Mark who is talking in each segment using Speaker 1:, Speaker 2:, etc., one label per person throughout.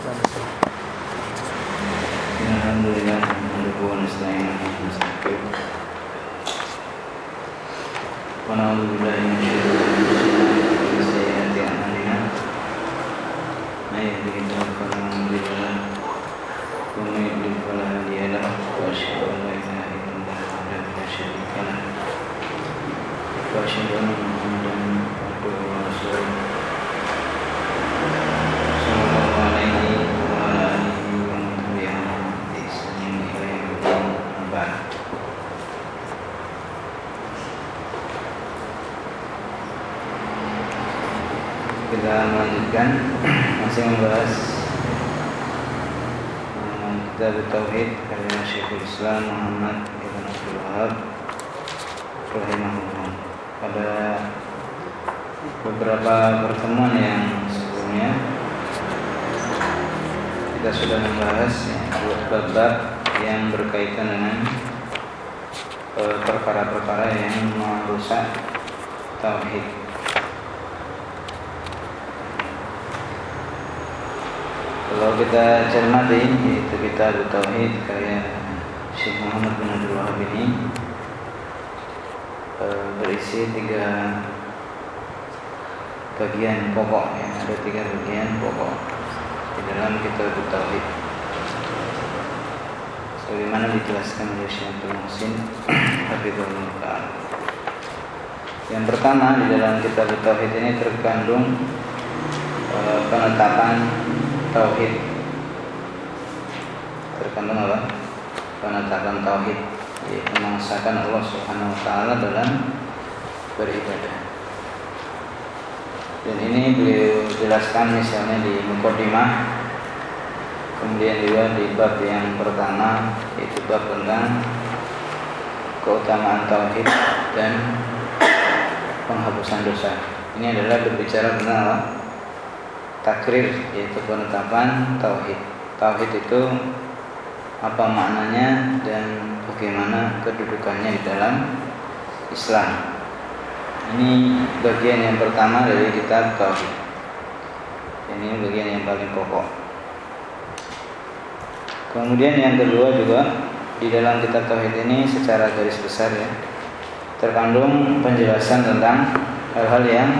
Speaker 1: Alhamdulillah, wa nasta'inuhu wa nastaghfiruh. Wa na'udzu billahi min shururi anfusina wa min sayyiati a'malina. May yahdihillahu fala mudilla lahu wa may yudlil fala hadiya lahu. Wa asyhadu an la ilaha illallah wahdahu la syarika lahu wa asyhadu anna Muhammadan abduhu wa rasuluh. Kita melanjutkan masih membahas kitab Tauhid karya Syekhul Islam Muhammad Ibn Abdul Wahab rahimahullah. Pada beberapa pertemuan yang sebelumnya kita sudah membahas bab-bab yang berkaitan dengan perkara-perkara yang merusak tauhid. Kalau kita cermati, yaitu kitab Tauhid karya Syekh Muhammad bin Abdul Wahab ini berisi 3 bagian pokok, ya. Ada 3 bagian pokok di dalam kitab Tauhid, sebagaimana dijelaskan oleh Syekh Abdul Muhsin hafizahullah ta'ala. Yang pertama, di dalam kitab Tauhid ini terkandung penetapan tauhid. Terkandung apa? Penetapan tauhid, yaitu mengesahkan Allah Subhanahu wa taala dalam beribadah. Dan ini beliau jelaskan misalnya di Muqaddimah, kemudian juga di bab yang pertama, yaitu bab tentang keutamaan tauhid dan penghapusan dosa. Ini adalah berbicara tentang apa? Takrir, yaitu penetapan tauhid. Tauhid itu apa maknanya dan bagaimana kedudukannya di dalam Islam. Ini bagian yang pertama dari kitab Tauhid. Ini bagian yang paling pokok. Kemudian yang kedua juga di dalam kitab Tauhid ini secara garis besar, ya, terkandung penjelasan tentang hal-hal yang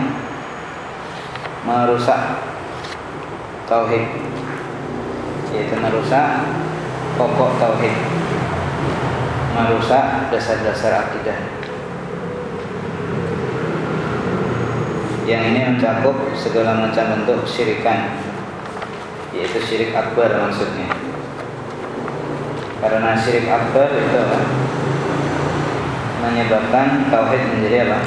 Speaker 1: merusak tauhid, yaitu merusak pokok tauhid, merusak dasar-dasar akidah. Yang ini mencakup segala macam bentuk syirikan, yaitu syirik akbar maksudnya. Karena syirik akbar itu menyebabkan tauhid menjadi apa?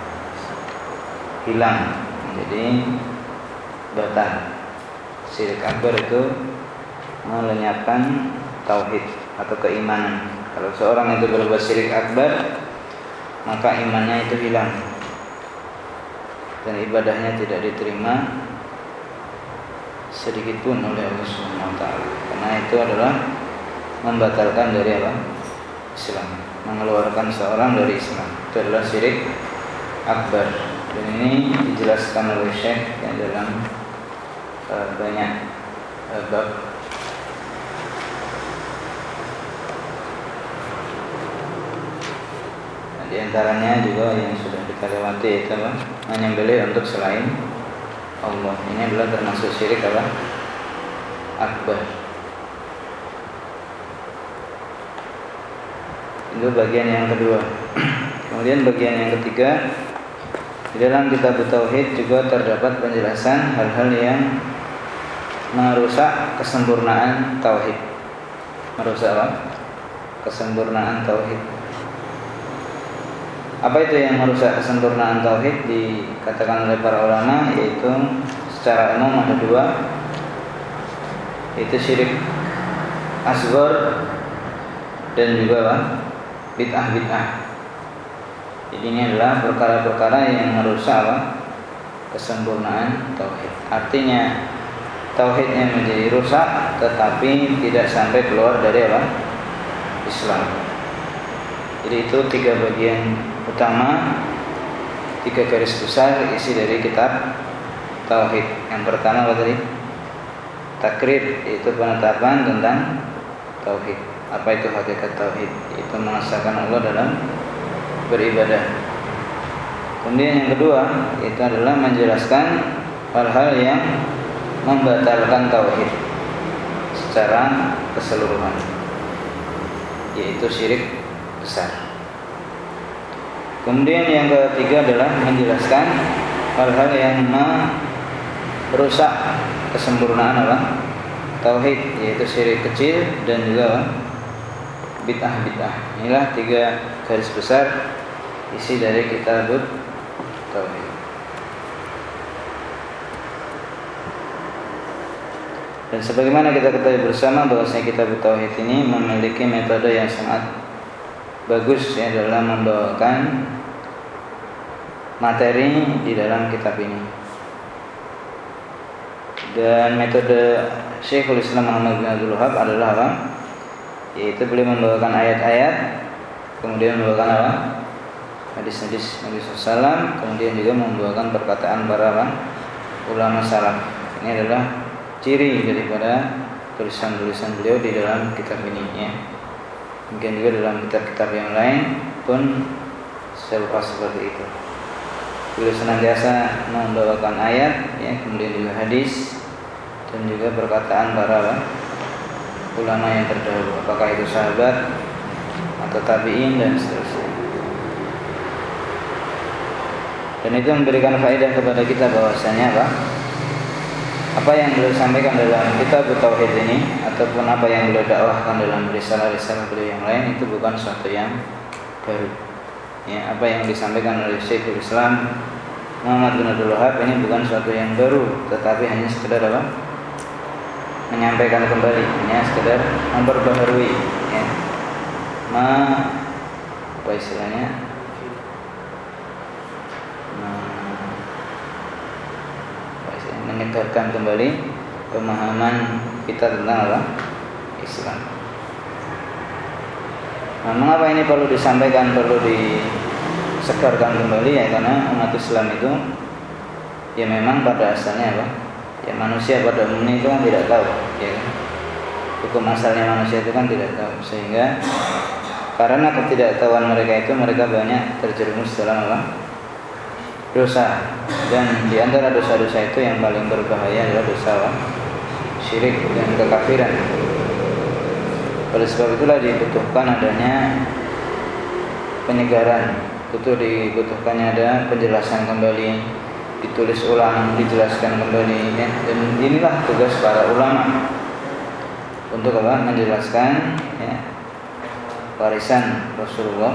Speaker 1: Hilang, menjadi batal. Syirik akbar itu melenyapkan tauhid atau keimanan. Kalau seorang itu berbuat syirik akbar, maka imannya itu hilang dan ibadahnya tidak diterima sedikit pun oleh Allah Subhanahu wa taala. Karena itu adalah membatalkan dari apa? Islam, mengeluarkan seorang dari Islam. Itu adalah syirik akbar. Dan ini dijelaskan oleh Syekh yang dalam banyak bab. Nah, di antaranya juga yang sudah kita lewati itu apa? Menyembelih untuk selain Allah. Ini adalah termasuk syirik apa? Akbar. Itu bagian yang kedua. Kemudian bagian yang ketiga, di dalam kitab Tauhid juga terdapat penjelasan hal-hal yang merusak kesempurnaan tauhid. Merusak apa? Kesempurnaan tauhid. Apa itu yang merusak kesempurnaan tauhid? Dikatakan oleh para ulama, yaitu secara umum ada 2, yaitu syirik asghar dan juga apa? Bid'ah. Jadi ini adalah perkara-perkara yang merusak apa? Kesempurnaan tauhid. Artinya tauhidnya menjadi rusak, tetapi tidak sampai keluar dari apa? Islam. Jadi itu 3 bagian utama, 3 garis besar isi dari kitab Tauhid. Yang pertama apa tadi? takrir yaitu penetapan tentang tauhid. Apa itu hakikat tauhid? Itu mengesahkan Allah dalam beribadah. Kemudian yang kedua itu adalah menjelaskan hal-hal yang membatalkan tauhid secara keseluruhan, yaitu syirik besar. Kemudian yang ketiga adalah menjelaskan hal-hal yang merusak kesempurnaan tauhid, yaitu syirik kecil dan juga bid'ah. Inilah 3 garis besar isi dari kitabut tauhid. Dan sebagaimana kita ketahui bersama bahwasanya kitabut tauhid ini memiliki metode yang sangat bagus ya dalam membawakan materi di dalam kitab ini. Dan metode Syekhul Islam Muhammad bin Abdul Wahab adalah apa? Yaitu beliau membawakan ayat-ayat, kemudian membawakan hadis-hadis Nabi SAW, kemudian juga membawakan perkataan para ulama salaf. Ini adalah ciri daripada tulisan-tulisan beliau di dalam kitab ini ya. Mungkin juga dalam kitab-kitab yang lain pun serupa seperti itu. Beliau senantiasa membawakan ayat ya, kemudian juga hadis dan juga perkataan para ulama yang terdahulu, apakah itu sahabat atau tabi'in dan seterusnya. Dan itu memberikan faedah kepada kita bahwasanya apa yang beliau sampaikan dalam kitab tauhid ini ataupun apa yang beliau dakwahkan dalam risalah-risalah beliau yang lain itu bukan sesuatu yang baru. Ya, apa yang disampaikan oleh Syekhul Islam Muhammad bin Abdul Wahab ini bukan sesuatu yang baru, tetapi hanya sekedar menyampaikan kembali, hanya sekedar memperbaharui ya. Apa istilahnya? Menyegarkan kembali pemahaman kita tentang Islam. Nah, mengapa ini perlu disampaikan, perlu disegarkan kembali ya, karena umat Islam itu ya memang pada asalnya ya manusia pada umumnya itu kan tidak tahu ya kan? Hukum asalnya manusia itu kan tidak tahu, sehingga karena ketidaktahuan mereka itu mereka banyak terjerumus dalam dosa. Dan di antara dosa-dosa itu yang paling berbahaya adalah dosa syirik dan kekafiran. Oleh sebab itulah dibutuhkan adanya penyegaran, dibutuhkannya ada penjelasan kembali, ditulis ulang, dijelaskan kembali ya. Dan inilah tugas para ulama untuk menjelaskan ya, warisan Rasulullah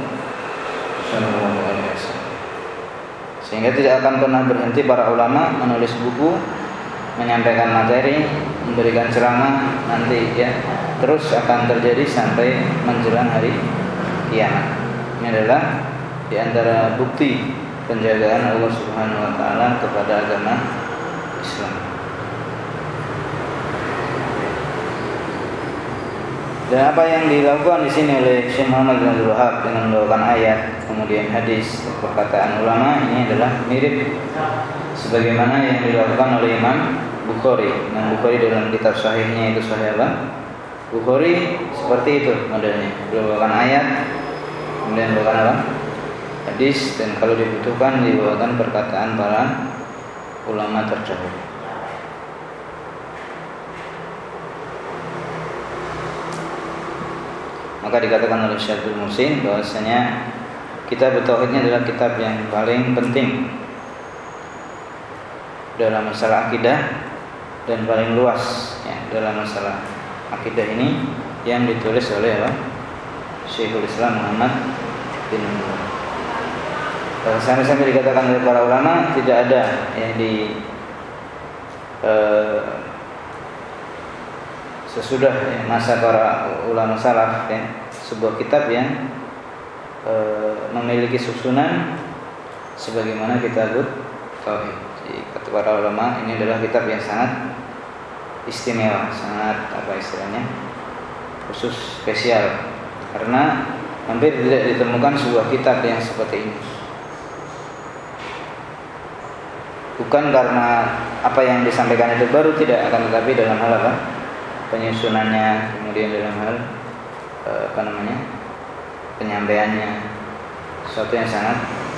Speaker 1: SAW. Sehingga tidak akan pernah berhenti para ulama menulis buku, menyampaikan materi, memberikan ceramah nanti ya, terus akan terjadi sampai menjelang hari kiamat. Ini adalah di antara bukti penjagaan Allah Subhanahu wa taala kepada agama Islam. Dan apa yang dilakukan di sini oleh Syekh Muhammad bin Abdul Wahab dengan membawakan ayat, kemudian hadis, perkataan ulama, ini adalah mirip sebagaimana yang dilakukan oleh Imam Bukhari. Imam Bukhari dalam kitab sahihnya itu Sahih Bukhari seperti itu modelnya. Beliau membawakan ayat, kemudian membawakan hadis, dan kalau dibutuhkan dibawakan perkataan para ulama terdahulu. Maka dikatakan oleh Syekh Abdul Muhsin bahwasanya kitab tauhidnya adalah kitab yang paling penting dalam masalah akidah dan paling luas ya, dalam masalah akidah ini yang ditulis oleh Syekhul Islam Muhammad bin Abdul Wahab. Sampai dikatakan oleh para ulama tidak ada yang sesudah ya, masa para ulama salaf ya, sebuah kitab yang memiliki susunan sebagaimana kitabut tauhid. Jadi kata para ulama ini adalah kitab yang sangat istimewa, sangat khusus, spesial, karena hampir tidak ditemukan sebuah kitab yang seperti ini. bukan karena apa yang disampaikan itu baru, tidak, akan tetapi dalam hal apa? Penyusunannya, kemudian dalam hal penyampaiannya, sesuatu yang sangat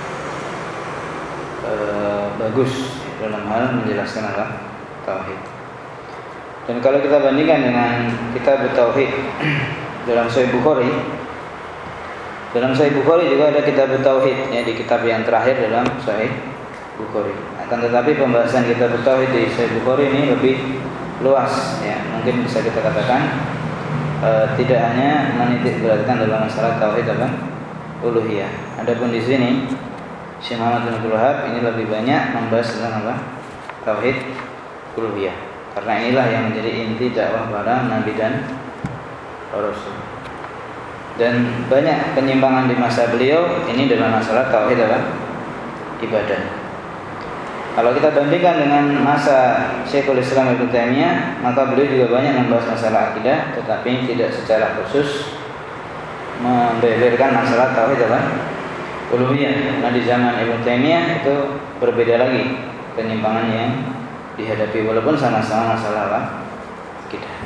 Speaker 1: bagus dalam hal menjelaskan apa? Tauhid. Dan kalau kita bandingkan dengan kitab Tauhid dalam Sahih Bukhari, dalam Sahih Bukhari juga ada kitab Tauhid, ya, di kitab yang terakhir dalam Sahih Bukhari. Akan tetapi pembahasan kitab Tauhid di Sahih Bukhari ini lebih luas, ya. Mungkin bisa kita katakan tidak hanya menitik beratkan dalam masalah tauhid apa? Uluhiyah. Adapun di sini Syekh Muhammad bin Abdul Wahab ini lebih banyak membahas tentang apa? Tauhid uluhiyah. Karena inilah yang menjadi inti dakwah para nabi dan rasul. Dan banyak penyimpangan di masa beliau ini dalam masalah tauhid apa? Ibadah. Kalau kita bandingkan dengan masa Syekhul Islam Ibnu Taimiyah, maka beliau juga banyak membahas masalah akidah, tetapi tidak secara khusus membeberkan masalah tauhid apa? Uluhiyah. Nah, di zaman Ibnu Taimiyah itu berbeda lagi penyimpangan yang dihadapi, walaupun sama-sama masalah apa? Akidah.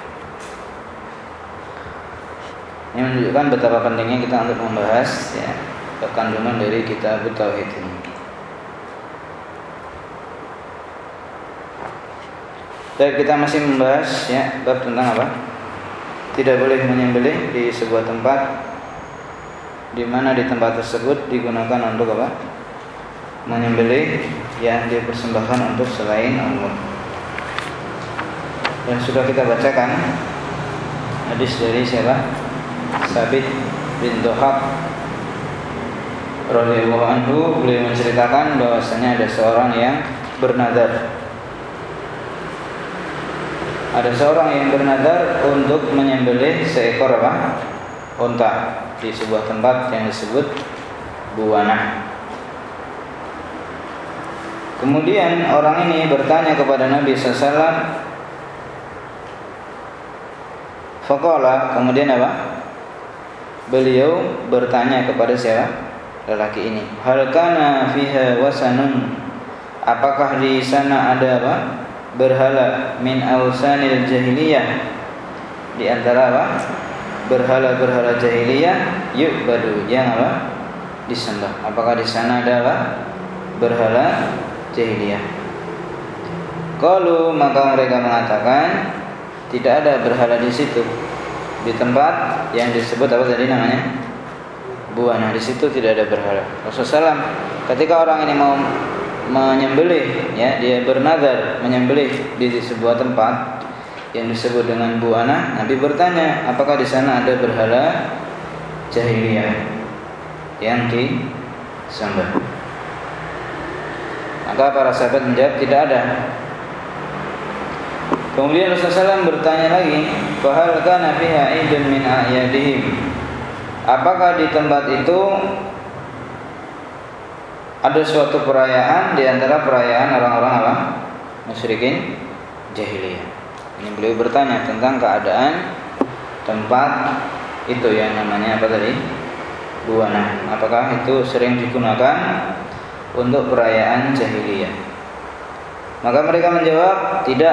Speaker 1: Ini menunjukkan betapa pentingnya kita untuk membahas, ya, kandungan dari kitab tauhid ini. Baik, kita masih membahas, ya, bab tentang apa? Tidak boleh menyembelih di sebuah tempat di mana di tempat tersebut digunakan untuk apa? Menyembelih yang dipersembahkan untuk selain Allah. Dan sudah kita bacakan hadis dari siapa? Sabit bin Dhahab radhiyallahu anhu. Beliau menceritakan bahwasanya ada seorang yang bernazar. Ada seorang yang bernazar untuk menyembelih seekor apa? Unta di sebuah tempat yang disebut Buwanah. Kemudian orang ini bertanya kepada Nabi SAW. Faqala, kemudian apa? Beliau bertanya kepada siapa? Lelaki ini. Hal kana fiha wasanun? Apakah di sana ada apa? Berhala min awsanil jahiliyah, di antara apa? Berhala-berhala jahiliyah yu'badu, yang apa? Disembah. Apakah di sana ada apa? Berhala jahiliyah. Qalu, maka mereka mengatakan tidak ada berhala di situ. Di tempat yang disebut apa tadi namanya? Buwanah, di situ tidak ada berhala. Rasulullah SAW ketika orang ini mau menyembelih, ya, dia bernazar menyembelih di sebuah tempat yang disebut dengan Buwanah, Nabi bertanya, apakah di sana ada berhala jahiliyah yang disembah? Maka para sahabat menjawab tidak ada. Kemudian Rasulullah SAW bertanya lagi, fahal kana fiha idun min a'yadihim? Apakah di tempat itu ada suatu perayaan di antara perayaan orang-orang apa? Musyrikin jahiliyah. Ini beliau bertanya tentang keadaan tempat itu yang namanya apa tadi? Buwanah. Apakah itu sering digunakan untuk perayaan jahiliyah? Maka mereka menjawab tidak.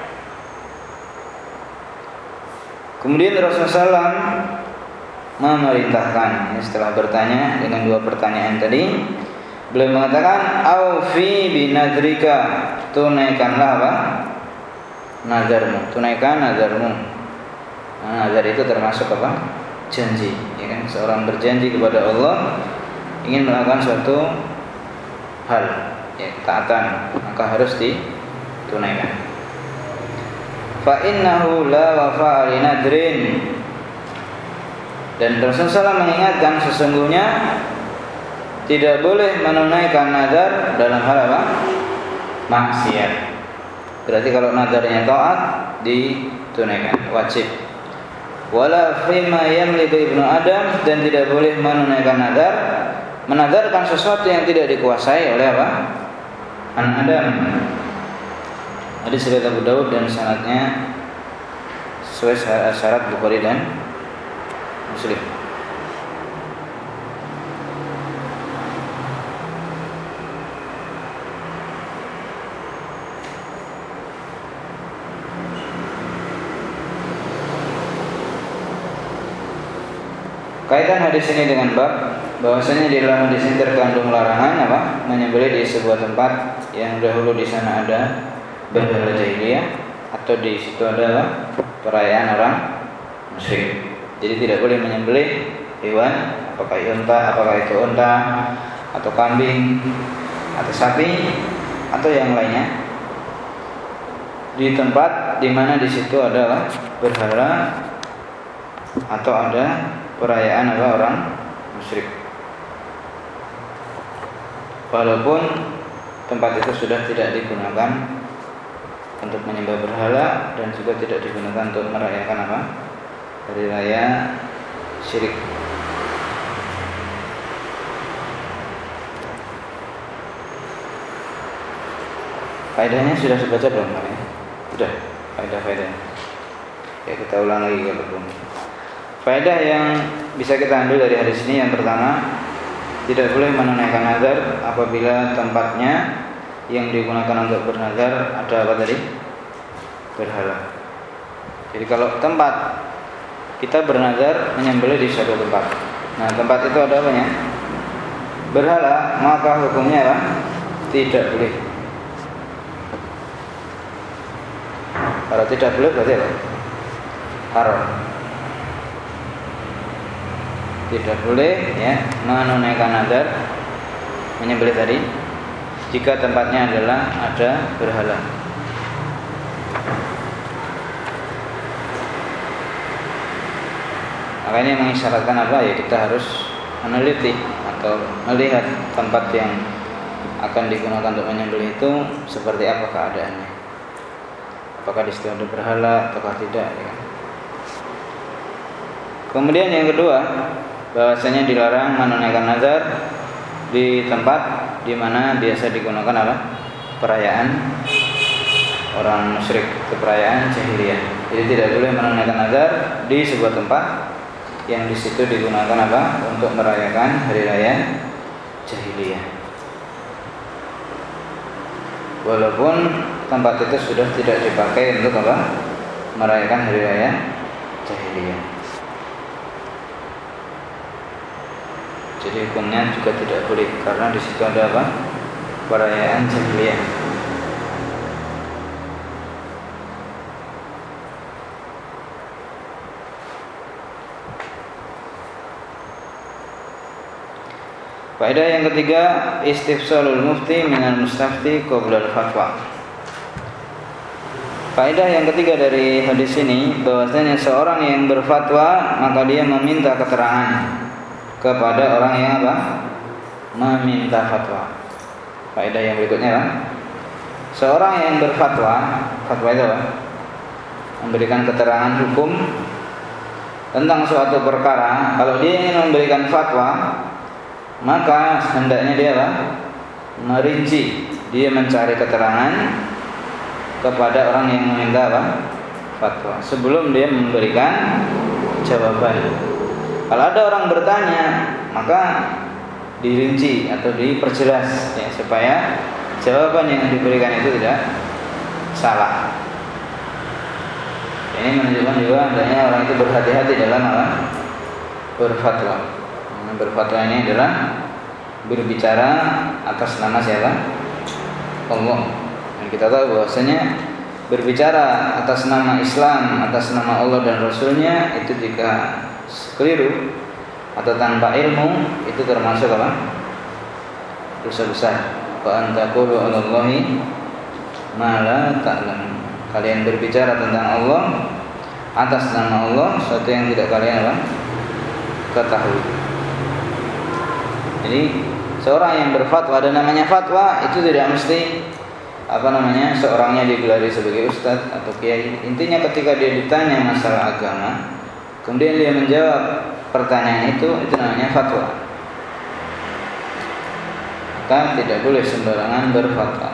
Speaker 1: Kemudian Rasulullah SAW memerintahkan, ini setelah bertanya dengan dua pertanyaan tadi, beliau mengatakan, aufi binadrika, tunaikanlah apa? Nazarmu, tunaikan nazarmu. Nah, nazar itu termasuk apa? Janji, ya kan? Seorang berjanji kepada Allah ingin melakukan suatu hal, ya, ketaatan, maka harus ditunaikan. Fa innahu la wafa'a li nadrin. Dan Rasulullah SAW mengingatkan sesungguhnya tidak boleh menunaikan nazar dalam hal apa? Maksiat. Berarti kalau nazarnya taat ditunaikan, wajib. Wala fima yamliku ibnu Adam, dan tidak boleh menunaikan nazar, menazarkan sesuatu yang tidak dikuasai oleh apa? Anak Adam. Hadis riwayat Abu Daud dan sanadnya sesuai syarat Bukhari dan Muslim. Kaitan hadis ini dengan bab bahwasanya di dalam hadis ini terkandung larangan menyembelih di sebuah tempat yang dahulu di sana ada berhala jahiliyah atau di situ ada perayaan orang musyrik. Jadi tidak boleh menyembelih hewan, apakah itu unta atau kambing atau sapi atau yang lainnya di tempat di mana di situ adalah berhala atau ada perayaan orang musyrik. Walaupun tempat itu sudah tidak digunakan untuk menyembah berhala dan juga tidak digunakan untuk merayakan hari raya syirik. Faedahnya sudah dibaca belum? Sudah, faedah-faedahnya. Ya, kita ulang lagi kalau belum. Faedah yang bisa kita ambil dari hadis ini, yang pertama, tidak boleh menunaikan nazar apabila tempatnya yang digunakan untuk bernazar ada apa tadi? Berhala. Jadi kalau tempat kita bernazar menyembelih di suatu tempat, nah tempat itu ada apanya? Berhala, maka hukumnya apa? Tidak boleh. Kalau tidak boleh berarti apa? Haram. Tidak boleh ya menunaikan nazar menyembelih tadi jika tempatnya adalah ada berhala. Maka ini mengisyaratkan apa ya, kita harus meneliti atau melihat tempat yang akan digunakan untuk menyembelih itu seperti apa keadaannya. Apakah di situ ada berhala ataukah tidak ya. Kemudian yang kedua, bahwasanya dilarang menunaikan nazar di tempat di mana biasa digunakan perayaan orang musyrik, perayaan jahiliyah. Jadi tidak boleh menunaikan nazar di sebuah tempat yang di situ digunakan untuk merayakan hari raya jahiliyah. Walaupun tempat itu sudah tidak dipakai untuk merayakan hari raya jahiliyah. Jadi hukumnya juga tidak boleh karena di situ ada perayaan jahiliyah. Faedah yang ketiga, istifsalul mufti minal mustafti qabla al-fatwa. Faedah yang ketiga dari hadis ini, bahwasanya seorang yang berfatwa maka dia meminta keterangan kepada orang yang meminta fatwa. Faedah yang berikutnya seorang yang berfatwa, fatwa itu memberikan keterangan hukum tentang suatu perkara. Kalau dia ingin memberikan fatwa, maka hendaknya dia merinci, dia mencari keterangan kepada orang yang meminta fatwa sebelum dia memberikan jawaban. Kalau ada orang bertanya, maka dirinci atau diperjelas ya, supaya jawaban yang diberikan itu tidak salah. Ini menunjukkan juga hendaknya orang itu berhati-hati dalam berfatwa. Berfatwa ini adalah berbicara atas nama siapa? Allah. Dan kita tahu bahwasanya berbicara atas nama Islam, atas nama Allah dan Rasulnya itu jika keliru atau tanpa ilmu itu termasuk dosa besar. Wa antaqulu 'alallahi ma la ta'lamun. Kalian berbicara tentang Allah atas nama Allah sesuatu yang tidak kalian ketahui. Jadi seorang yang berfatwa, dan namanya fatwa itu tidak mesti seorangnya digelari sebagai ustadz atau kiai. Intinya ketika dia ditanya masalah agama, kemudian dia menjawab pertanyaan itu namanya fatwa. Maka tidak boleh sembarangan berfatwa.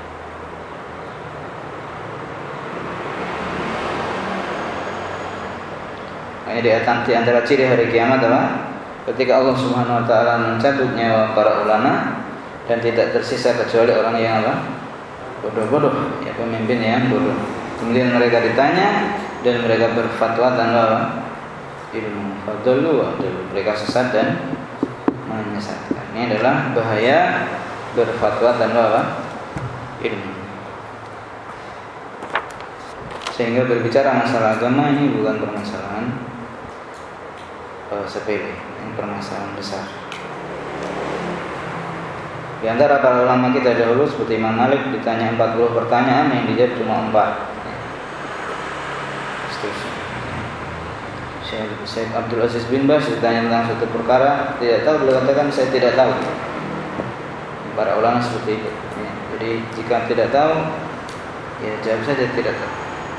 Speaker 1: Ini di antara ciri hari kiamat adalah ketika Allah Subhanahu wa taala mencabut nyawa para ulama dan tidak tersisa kecuali orang yang bodoh-bodoh, ya pemimpin yang bodoh. Kemudian mereka ditanya dan mereka berfatwa ilmu. Fadlu wa adlu, mereka sesat dan menyesatkan. Ini adalah bahaya berfatwa tanpa apa? Ilmu. Sehingga berbicara masalah agama ini bukan permasalahan sepele, ini permasalahan besar. Di antara para ulama kita dahulu seperti Imam Malik ditanya 40 pertanyaan yang dijawab cuma 4. Syekh Abdul Aziz bin Baz ditanya tentang suatu perkara tidak tahu, beliau katakan saya tidak tahu. Para ulama seperti itu. Jadi jika tidak tahu, ya jawab saja tidak tahu.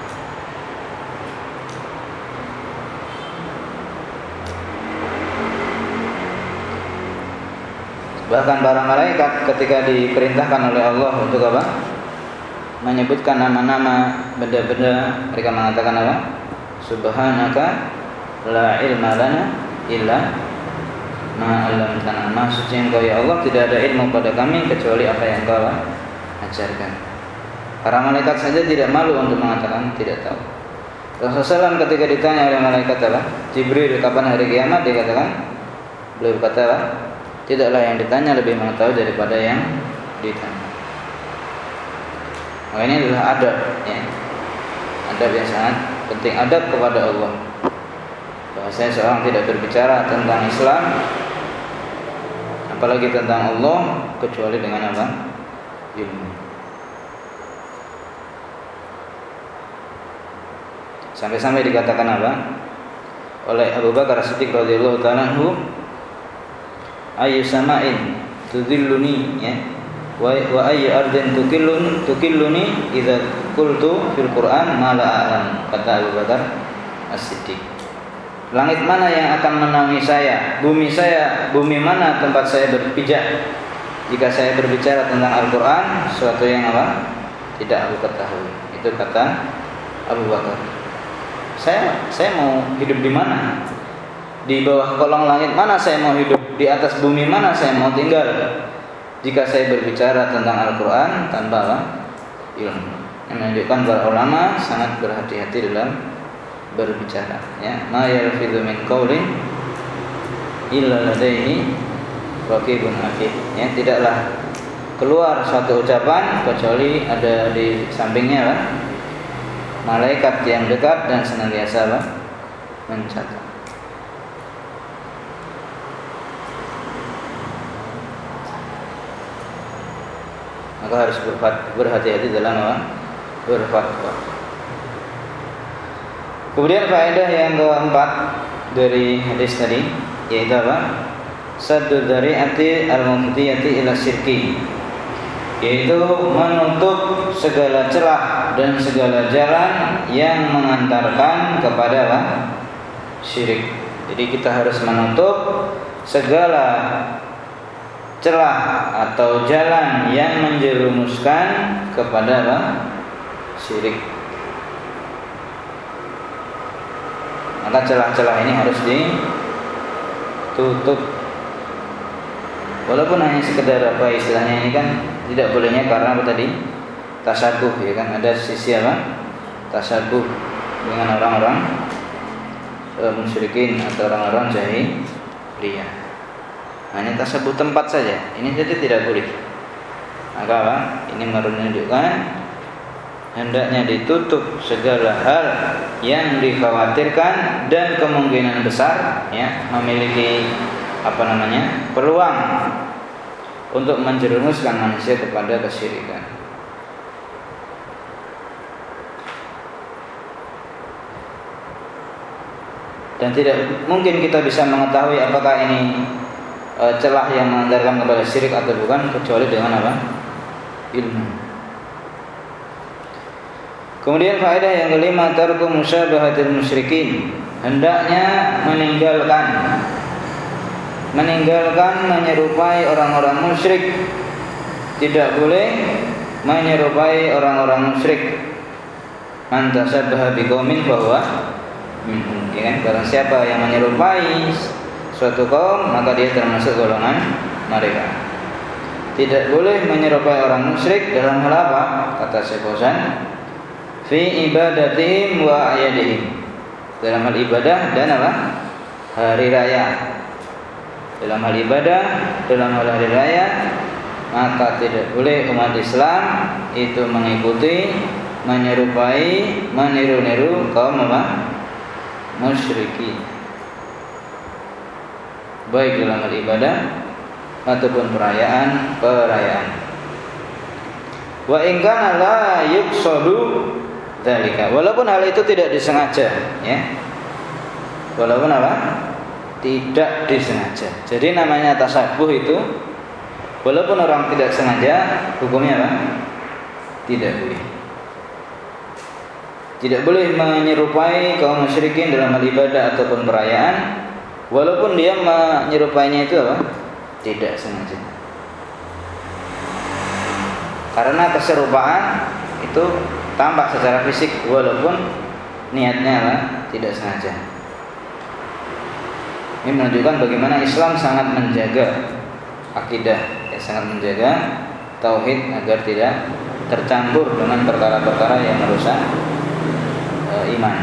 Speaker 1: Bahkan para malaikat ketika diperintahkan oleh Allah untuk apa? Menyebutkan nama-nama benda-benda, mereka mengatakan apa? Subhanaka la ilma lana illa ma 'allamtana. Maha suci Engkau ya Allah, tidak ada ilmu pada kami kecuali apa yang Engkau ajarkan. Para malaikat saja tidak malu untuk mengatakan tidak tahu. Rasulullah SAW ketika ditanya oleh malaikat apa? Jibril, kapan hari kiamat? Dia katakan, beliau kata apa? Tidaklah yang ditanya lebih mengetahui daripada yang ditanya. Maka ini adalah adab, ya. Adab yang sangat penting, adab kepada Allah. Bahwasanya seorang tidak berbicara tentang Islam, apalagi tentang Allah, kecuali dengan apa? Ilmu. Sampai-sampai dikatakan apa? Oleh Abu Bakar Siddiq radhiyallahu ta'ala anhu, ayu sama'in tudhilluni, ya, wa ayu ardin tukilluni idza qultu fil Qur'an ma la a'lam, kata Abu Bakar As-Siddiq. Langit mana yang akan menaungi saya? Bumi mana tempat saya berpijak jika saya berbicara tentang Al-Qur'an, sesuatu yang apa? Tidak aku ketahui. Itu kata Abu Bakar. Saya mau hidup di mana? Di bawah kolong langit mana saya mau hidup? Di atas bumi mana saya mau tinggal? Jika saya berbicara tentang Al-Quran tanpa ilmu. Yang menunjukkan para ulama sangat berhati-hati dalam berbicara, ya. Ma yalfidhu min qawlin illa ladaihi raqibun atid. Ya, tidaklah keluar suatu ucapan kecuali ada di sampingnya malaikat yang dekat dan senantiasa mencatat. Maka harus berhati-hati dalam berfatwa. Kemudian faedah yang keempat dari hadis tadi, yaitu apa? Saddu dzari'ati al-mufdiyati ila syirki, yaitu menutup segala celah dan segala jalan yang mengantarkan kepada syirik. Jadi kita harus menutup segala celah atau jalan yang menjerumuskan kepada syirik. Maka celah-celah ini harus ditutup. Walaupun hanya sekedar istilahnya ini kan tidak bolehnya karena apa tadi? Tasyabuh, ya kan, ada sisi tasyabuh dengan orang-orang musyrikin atau orang-orang jahiliyah. Hanya tasyabuh tempat saja, ini saja tidak boleh. Maka ini menunjukkan hendaknya ditutup segala hal yang dikhawatirkan dan kemungkinan besar, ya, memiliki peluang untuk menjerumuskan manusia kepada kesyirikan. Dan tidak mungkin kita bisa mengetahui apakah ini celah yang mengantarkan kepada syirik atau bukan kecuali dengan ilmu. Kemudian faedah yang kelima, tarku musyabahatil musyrikin, hendaknya meninggalkan menyerupai orang-orang musyrik. Tidak boleh menyerupai orang-orang musyrik. Man tasabbaha biqaumin fahuwa minhum, ya kan? Barang siapa yang menyerupai suatu kaum, maka dia termasuk golongan mereka. Tidak boleh menyerupai orang musyrik dalam hal apa? Kata Syekh Fauzan, fi ibadatihim wa ayadihim, dalam hal ibadah dan hari raya. Dalam hal ibadah, dalam hal hari raya, maka tidak boleh umat Islam itu mengikuti, menyerupai, meniru-niru kaum musyrikin, baik dalam hal ibadah ataupun perayaan. Wa in kana la yuqsadu dzalika, walaupun hal itu tidak disengaja, ya. Walaupun apa? Tidak disengaja. Jadi namanya tasabuh itu walaupun orang tidak sengaja, hukumnya apa? Tidak boleh. Tidak boleh menyerupai kaum musyrikin dalam hal ibadah ataupun perayaan, walaupun dia menyerupainya itu apa? Tidak sengaja. Karena keserupaan itu tampak secara fisik walaupun niatnya apa? Tidak sengaja. Ini menunjukkan bagaimana Islam sangat menjaga akidah, ya, sangat menjaga tauhid agar tidak tercampur dengan perkara-perkara yang merusak iman.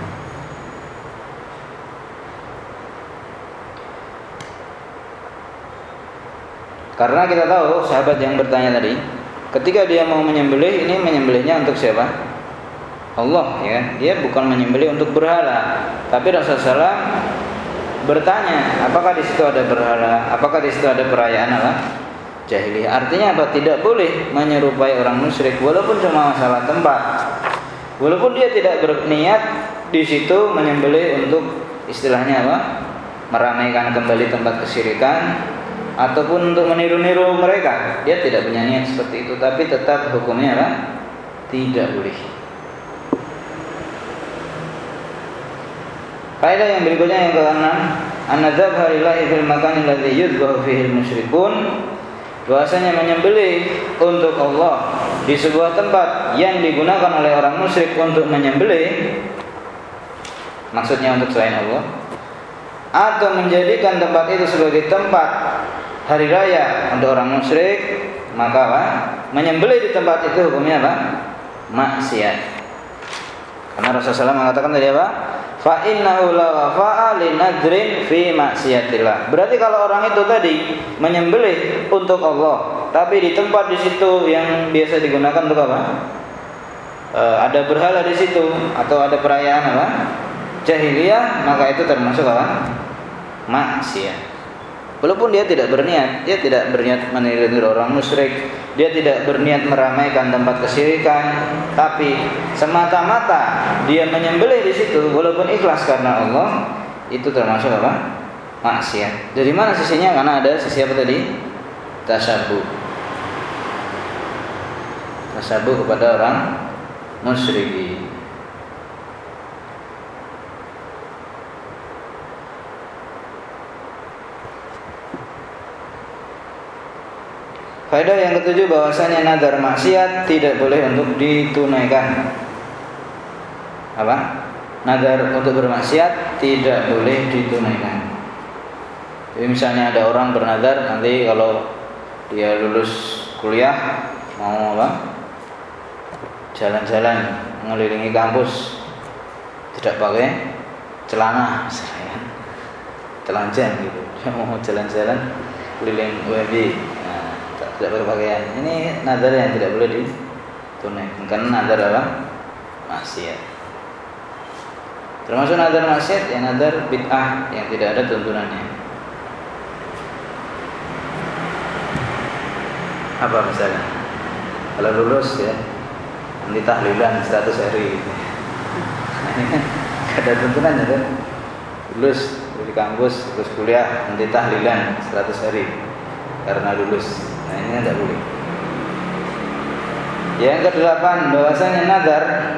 Speaker 1: Karena kita tahu sahabat yang bertanya tadi, ketika dia mau menyembelih, ini menyembelihnya untuk siapa? Allah, ya. Dia bukan menyembelih untuk berhala. Tapi Rasulullah SAW bertanya, apakah di situ ada berhala? Apakah di situ ada perayaan apa? Jahiliyah. Artinya apa? Tidak boleh menyerupai orang musyrik walaupun cuma masalah tempat. Walaupun dia tidak berniat di situ menyembelih untuk istilahnya apa? Meramaikan kembali tempat kesyirikan ataupun untuk meniru-niru mereka. Dia tidak punya niat seperti itu, tapi tetap hukumnya apa? Tidak boleh. Kaidah yang berikutnya yang ke-6, an-nadzabha lillahi fil makani alladzi yudhbahu fihi al-musyrikun, bahwasanya menyembelih untuk Allah di sebuah tempat yang digunakan oleh orang musyrik untuk menyembelih, maksudnya untuk selain Allah, atau menjadikan tempat itu sebagai tempat hari raya untuk orang musyrik, maka apa? Menyembelih di tempat itu hukumnya apa? Maksiat. Karena Rasulullah SAW mengatakan tadi apa? Fa innahu la wafa'a li nadrin fi maksiatillah. Berarti kalau orang itu tadi menyembelih untuk Allah, tapi di tempat di situ yang biasa digunakan untuk apa? Ada berhala di situ atau ada perayaan apa? Jahiliyah, maka itu termasuk apa? Maksiat. Walaupun dia tidak berniat meniru orang musyrik, dia tidak berniat meramaikan tempat kesyirikan, tapi semata-mata dia menyembelih di situ walaupun ikhlas karena Allah, itu termasuk apa? Maksiat. Dari mana sisinya? Karena ada sisi apa tadi? Tasabuh. Tasabuh kepada orang musyrik. Faedah yang ketujuh, bahwasanya nazar maksiat tidak boleh untuk ditunaikan. Apa? Nazar untuk bermaksiat tidak boleh ditunaikan. Jadi misalnya ada orang bernazar nanti kalau dia lulus kuliah mau apa? Jalan-jalan mengelilingi kampus tidak pakai celana, misalnya telanjang gitu. Dia mau jalan-jalan keliling UMB. Tidak berpakaian. Ini nazar yang tidak boleh ditunaikan. Karena nazar apa? Maksiat. Termasuk nazar maksiat yang nazar bid'ah yang tidak ada tuntunannya. Apa misalnya? Kalau lulus ya, nanti tahlilan 100 hari gitu. Ini kan ada tuntunannya kan? Lulus dari kampus terus kuliah nanti tahlilan 100 hari karena lulus. Nah ini tidak boleh. Yang ke-8, bahwasanya nazar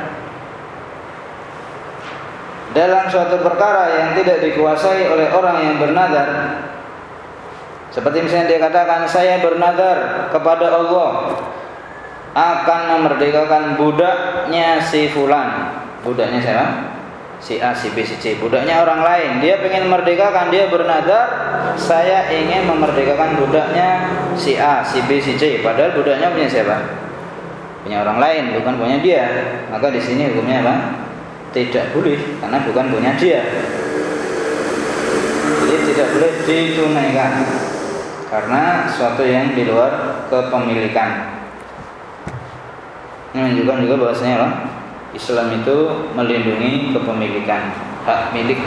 Speaker 1: dalam suatu perkara yang tidak dikuasai oleh orang yang bernazar. Seperti misalnya dia katakan, saya bernazar kepada Allah akan memerdekakan budaknya si fulan. Budaknya siapa? Si A, si B, si C. Budaknya orang lain. Dia ingin memerdekakan, dia bernazar, saya ingin memerdekakan budaknya si A, si B, si C. Padahal budaknya punya siapa? Punya orang lain, bukan punya dia. Maka di sini hukumnya apa? Tidak boleh, karena bukan punya dia. Jadi tidak boleh ditunaikan karena sesuatu yang di luar kepemilikan. Ini menunjukkan juga bahwasanya apa? Islam itu melindungi kepemilikan, hak milik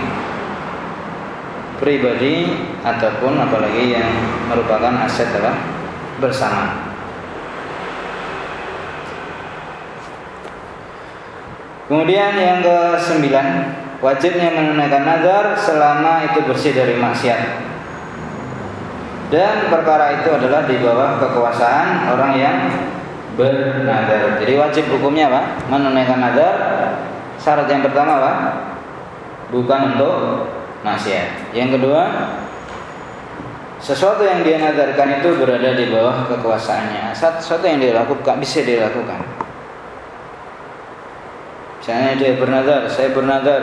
Speaker 1: pribadi ataupun apalagi yang merupakan aset apa? Bersama. Kemudian yang ke-9, wajibnya menunaikan nazar selama itu bersih dari maksiat. Dan perkara itu adalah di bawah kekuasaan orang yang bernazar. Jadi wajib hukumnya apa? Menunaikan nazar. Syarat yang pertama apa? Bukan untuk maksiat. Yang kedua, sesuatu yang dia nazarkan itu berada di bawah kekuasaannya. Sesuatu yang dia lakukan bisa dilakukan. Misalnya dia bernazar, saya bernazar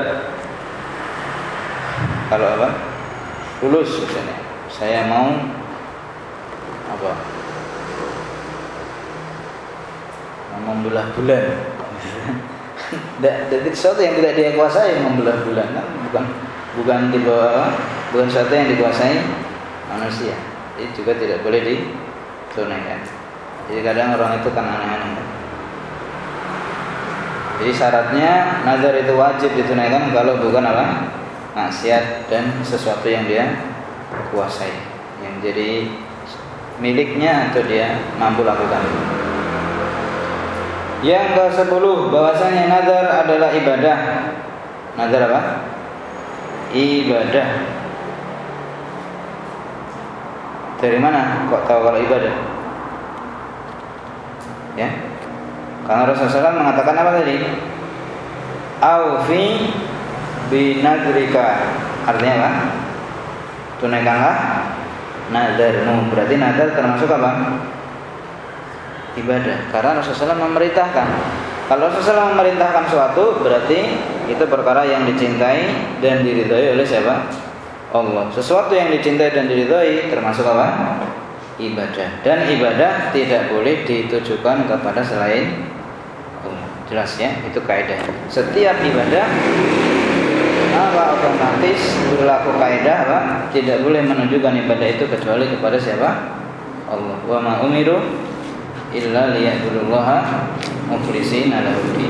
Speaker 1: kalau apa? Lulus misalnya, saya mau apa? Membelah bulan. Dari sesuatu yang tidak dia kuasai membelah bulan, bukan di bawah, bukan sesuatu yang dikuasai manusia. Ini juga tidak boleh ditunaikan. Jadi kadang orang itu kan aneh-aneh. Jadi syaratnya nazar itu wajib ditunaikan kalau bukan apa? Maksiat dan sesuatu yang dia kuasai, yang jadi miliknya atau dia mampu lakukan. Yang ke-10, bahwasanya nazar adalah ibadah. Nazar apa? Ibadah. Dari mana kok tahu kalau ibadah? Ya. Karena Rasulullah SAW mengatakan apa tadi? Aufi binadrika. Artinya apa? Tunaikanlah nazarmu. Berarti nazar termasuk apa? Ibadah. Karena Rasulullah SAW memerintahkan. Kalau Rasulullah SAW memerintahkan suatu, berarti itu perkara yang dicintai dan diridhai oleh siapa? Allah. Sesuatu yang dicintai dan diridhai termasuk apa? Ibadah. Dan ibadah tidak boleh ditujukan kepada selain Allah. Jelas ya, itu kaidah. Setiap ibadah maka otomatis berlaku kaidah apa? Tidak boleh menunjukkan ibadah itu kecuali kepada siapa? Allah. Wa ma umiru illa liya'budullaha mukhlishina lahud-din.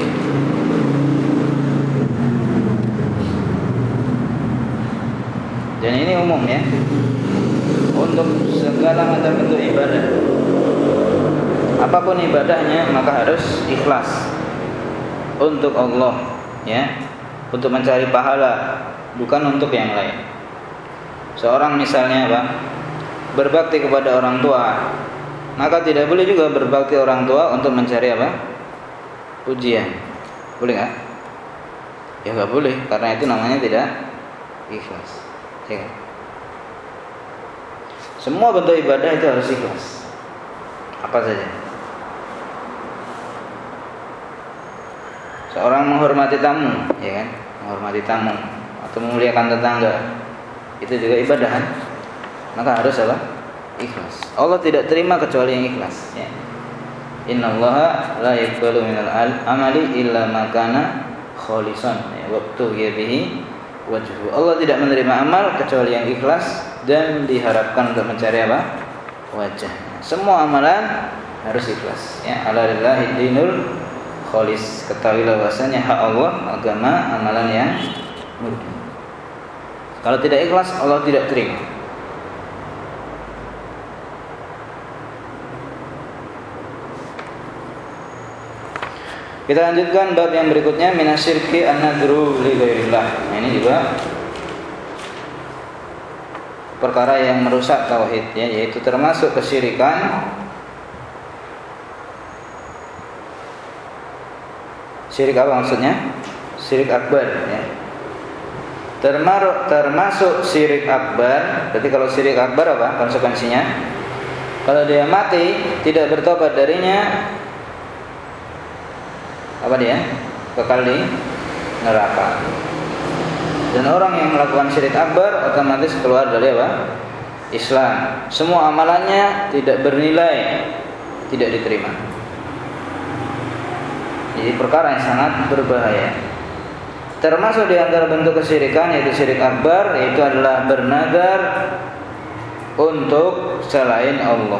Speaker 1: Dan ini umum ya, untuk segala macam bentuk ibadah. Apapun ibadahnya maka harus ikhlas untuk Allah ya, untuk mencari pahala, bukan untuk yang lain. Seorang misalnya apa? Berbakti kepada orang tua, maka tidak boleh juga berbakti orang tua untuk mencari apa? Pujian. Boleh nggak? Ya nggak boleh, karena itu namanya tidak ikhlas. Ya. Semua bentuk ibadah itu harus ikhlas. Apa saja. Seorang menghormati tamu, ya kan? Menghormati tamu atau memuliakan tetangga, itu juga ibadah kan? Maka harus apa? Ikhlas. Allah tidak terima kecuali yang ikhlas ya. Innallaha la yaqbalu minal amali illa ma kana khalisan ya, waktu bihi wajhu. Allah tidak menerima amal kecuali yang ikhlas dan diharapkan untuk mencari apa? Wajah. Semua amalan harus ikhlas ya. Ala lillahi dinul khalis. Ketahuilah bahwasanya hak Allah agama amalan yang murni. Kalau tidak ikhlas Allah tidak terima. Kita lanjutkan bab yang berikutnya, minasyirki an-nadru li ghairillah. Nah, ini juga perkara yang merusak tauhid ya, yaitu termasuk kesyirikan. Syirik apa maksudnya? Syirik akbar ya. Termasuk syirik akbar. Berarti kalau syirik akbar apa konsekuensinya? Kalau dia mati tidak bertobat darinya, apa dia? Kekal di neraka. Dan orang yang melakukan syirik akbar otomatis keluar dari apa? Islam. Semua amalannya tidak bernilai, tidak diterima. Jadi perkara yang sangat berbahaya. Termasuk di antara bentuk kesyirikan yaitu syirik akbar, yaitu adalah bernazar untuk selain Allah.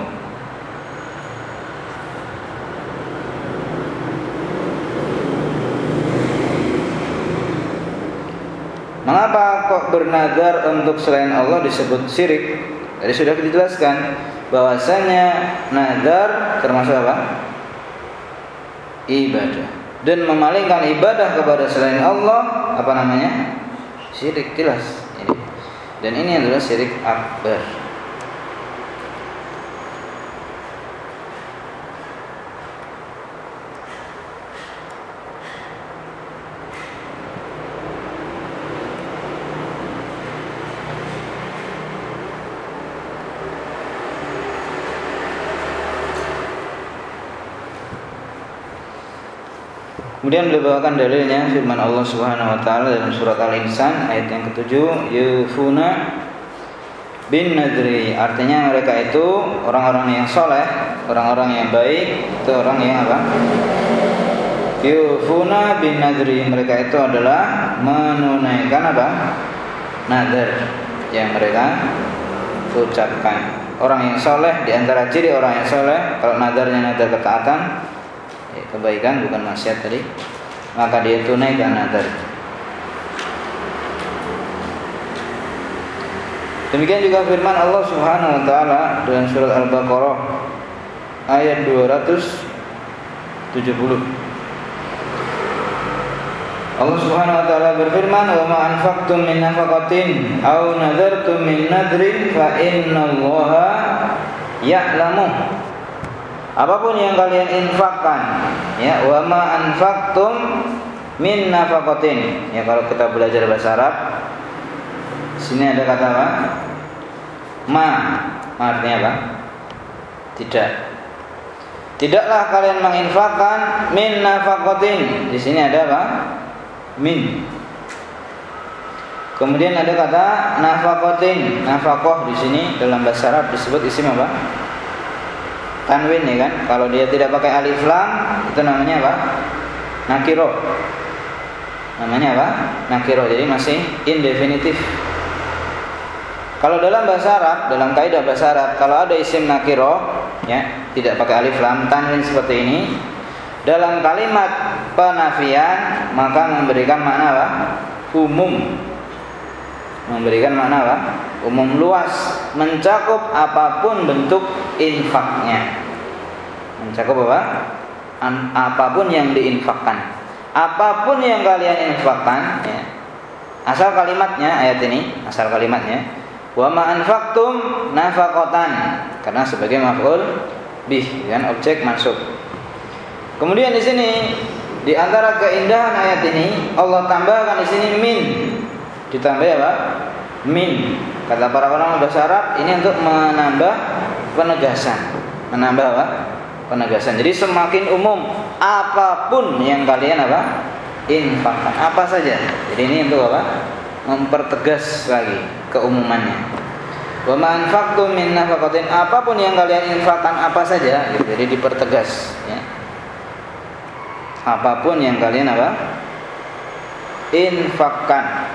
Speaker 1: Mengapa kok bernazar untuk selain Allah disebut syirik? Tadi sudah dijelaskan bahwasanya nazar termasuk apa? Ibadah. Dan memalingkan ibadah kepada selain Allah apa namanya? Syirik, jelas ini. Dan ini adalah syirik akbar. Kemudian beliau bawakan dalilnya firman Allah Subhanahu wa taala dalam surat Al-Insan ayat yang ke-7, yufuna bin nadri. Artinya mereka itu orang-orang yang soleh, orang-orang yang baik, itu orang yang apa? Yufuna bin nadri. Mereka itu adalah menunaikan apa? Nadar yang mereka ucapkan. Orang yang soleh, di antara ciri orang yang soleh, kalau nadarnya nadar ketaatan, kebaikan bukan maksiat tadi, maka dia tunaikan nazar. Demikian juga firman Allah Subhanahu wa taala dalam surat Al-Baqarah ayat 270. Allah Subhanahu wa taala berfirman, "Wa ma anfaqtum min nafaqatin aw nadartum min nadrin fa innallaha ya'lamu." Apapun yang kalian infakkan, ya, wa ma anfaqtum min nafaqatin. Ya, kalau kita belajar bahasa Arab, sini ada kata apa? Ma artinya apa? Tidak. Tidaklah kalian menginfakkan min nafaqatin. Di sini ada apa? Min. Kemudian ada kata nafaqatin. Nafaqah di sini dalam bahasa Arab disebut isim apa? Tanwin, ya kan? Kalau dia tidak pakai alif lam, itu namanya apa? Nakiro. Namanya apa? Nakiro. Jadi masih indefinitif. Kalau dalam bahasa Arab, dalam kaidah bahasa Arab, kalau ada isim nakiro, ya, tidak pakai alif lam, tanwin seperti ini, dalam kalimat penafian maka memberikan makna apa? Umum. Memberikan makna apa? Umum, luas, mencakup apapun bentuk infaknya. Mencakup apa? Apapun yang diinfakkan. Apapun yang kalian infakkan, ya. Asal kalimatnya ayat ini, asal kalimatnya wa ma anfaqtum nafaqatan, karena sebagai maf'ul bih, kan, objek mansub. Kemudian di sini di antara keindahan ayat ini Allah tambahkan di sini min. Ditambah apa? Min. Kata para ulama bahasa Arab, ini untuk menambah penegasan. Menambah apa? Penegasan. Jadi semakin umum apapun yang kalian apa? Infakkan. Apa saja. Jadi ini untuk apa? Mempertegas lagi keumumannya. Wa ma anfaqtum min nafaqatin, apapun yang kalian infakkan apa saja, gitu. Jadi dipertegas, ya. Apapun yang kalian apa? Infakkan.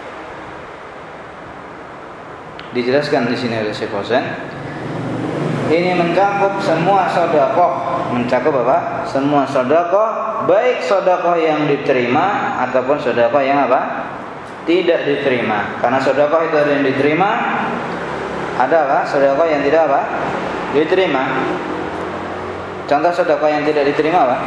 Speaker 1: Dijelaskan di sini oleh Syekh Fauzan. Ini mencakup semua sedekah, mencakup apa? Semua sedekah, baik sedekah yang diterima ataupun sedekah yang apa? Tidak diterima. Karena sedekah itu ada yang diterima, ada apa? Sedekah yang tidak apa? Diterima. Contoh sedekah yang tidak diterima apa?